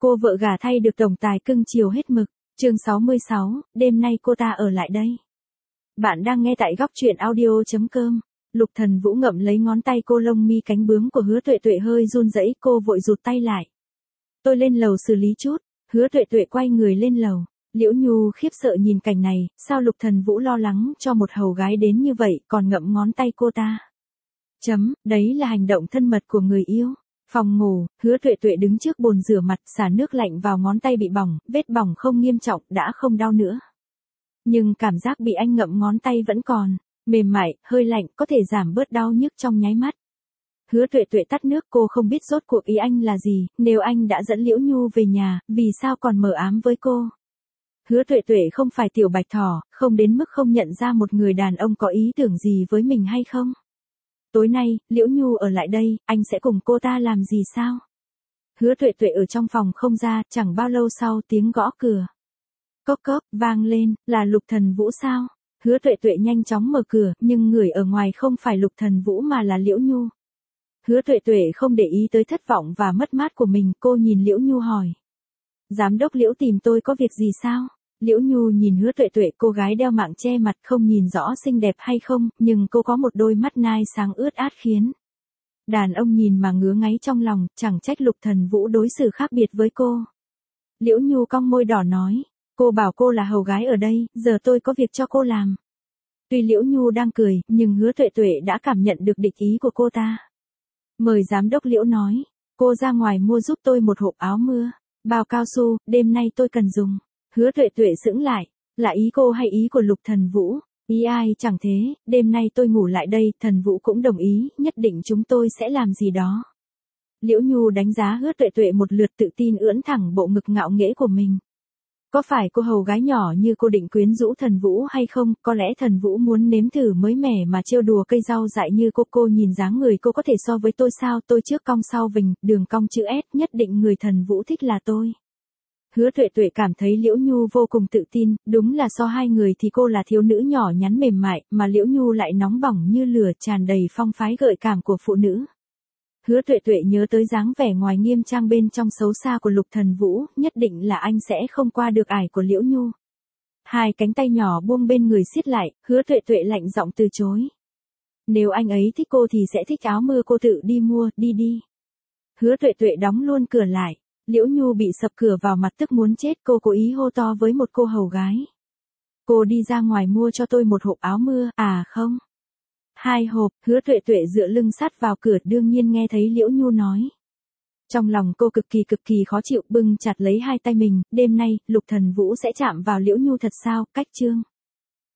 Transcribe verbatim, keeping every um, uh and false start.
Cô vợ gả thay được tổng tài cưng chiều hết mực. Chương sáu mươi sáu, đêm nay cô ta ở lại đây. Bạn đang nghe tại góc truyện audio chấm com. Lục Thần Vũ ngậm lấy ngón tay cô, lông mi cánh bướm của Hứa Tuệ Tuệ hơi run rẩy, cô vội rụt tay lại. Tôi lên lầu xử lý chút. Hứa Tuệ Tuệ quay người lên lầu. Liễu Nhu khiếp sợ nhìn cảnh này, sao Lục Thần Vũ lo lắng cho một hầu gái đến như vậy, còn ngậm ngón tay cô ta. Chấm, đấy là hành động thân mật của người yêu. Phòng ngủ, Hứa Tuệ Tuệ đứng trước bồn rửa mặt, xả nước lạnh vào ngón tay bị bỏng, vết bỏng không nghiêm trọng, đã không đau nữa. Nhưng cảm giác bị anh ngậm ngón tay vẫn còn, mềm mại, hơi lạnh, có thể giảm bớt đau nhức trong nháy mắt. Hứa Tuệ Tuệ tắt nước, cô không biết rốt cuộc ý anh là gì, nếu anh đã dẫn Liễu Nhu về nhà, vì sao còn mờ ám với cô? Hứa Tuệ Tuệ không phải tiểu bạch thỏ, không đến mức không nhận ra một người đàn ông có ý tưởng gì với mình hay không? Tối nay, Liễu Nhu ở lại đây, anh sẽ cùng cô ta làm gì sao? Hứa Tuệ Tuệ ở trong phòng không ra, chẳng bao lâu sau tiếng gõ cửa. Cốc cốc, vang lên, là Lục Thần Vũ sao? Hứa Tuệ Tuệ nhanh chóng mở cửa, nhưng người ở ngoài không phải Lục Thần Vũ mà là Liễu Nhu. Hứa Tuệ Tuệ không để ý tới thất vọng và mất mát của mình, cô nhìn Liễu Nhu hỏi. Giám đốc Liễu tìm tôi có việc gì sao? Liễu Nhu nhìn Hứa Tuệ Tuệ, cô gái đeo mạng che mặt không nhìn rõ xinh đẹp hay không, nhưng cô có một đôi mắt nai sáng ướt át khiến đàn ông nhìn mà ngứa ngáy trong lòng, chẳng trách Lục Thần Vũ đối xử khác biệt với cô. Liễu Nhu cong môi đỏ nói, cô bảo cô là hầu gái ở đây, giờ tôi có việc cho cô làm. Tuy Liễu Nhu đang cười, nhưng Hứa Tuệ Tuệ đã cảm nhận được địch ý của cô ta. Mời giám đốc Liễu nói, cô ra ngoài mua giúp tôi một hộp áo mưa, bao cao su, đêm nay tôi cần dùng. Hứa Tuệ Tuệ sững lại, là ý cô hay ý của Lục Thần Vũ? Ý ai chẳng thế, đêm nay tôi ngủ lại đây, Thần Vũ cũng đồng ý, nhất định chúng tôi sẽ làm gì đó. Liễu Nhu đánh giá Hứa Tuệ Tuệ một lượt, tự tin ưỡn thẳng bộ ngực ngạo nghễ của mình. Có phải cô hầu gái nhỏ như cô định quyến rũ Thần Vũ hay không? Có lẽ Thần Vũ muốn nếm thử mới mẻ mà trêu đùa cây rau dại như cô. Cô nhìn dáng người cô có thể so với tôi sao? Tôi trước cong sau vình, đường cong chữ S, nhất định người Thần Vũ thích là tôi. Hứa Tuệ Tuệ cảm thấy Liễu Nhu vô cùng tự tin, đúng là so hai người thì cô là thiếu nữ nhỏ nhắn mềm mại, mà Liễu Nhu lại nóng bỏng như lửa, tràn đầy phong phái gợi cảm của phụ nữ. Hứa Tuệ Tuệ nhớ tới dáng vẻ ngoài nghiêm trang bên trong xấu xa của Lục Thần Vũ, nhất định là anh sẽ không qua được ải của Liễu Nhu. Hai cánh tay nhỏ buông bên người siết lại, Hứa Tuệ Tuệ lạnh giọng từ chối. Nếu anh ấy thích cô thì sẽ thích áo mưa, cô tự đi mua, đi đi. Hứa Tuệ Tuệ đóng luôn cửa lại. Liễu Nhu bị sập cửa vào mặt tức muốn chết, cô cố ý hô to với một cô hầu gái. Cô đi ra ngoài mua cho tôi một hộp áo mưa, à không. Hai hộp. Hứa Tuệ Tuệ dựa lưng sát vào cửa, đương nhiên nghe thấy Liễu Nhu nói. Trong lòng cô cực kỳ cực kỳ khó chịu, bưng chặt lấy hai tay mình, đêm nay, Lục Thần Vũ sẽ chạm vào Liễu Nhu thật sao? Cách chương.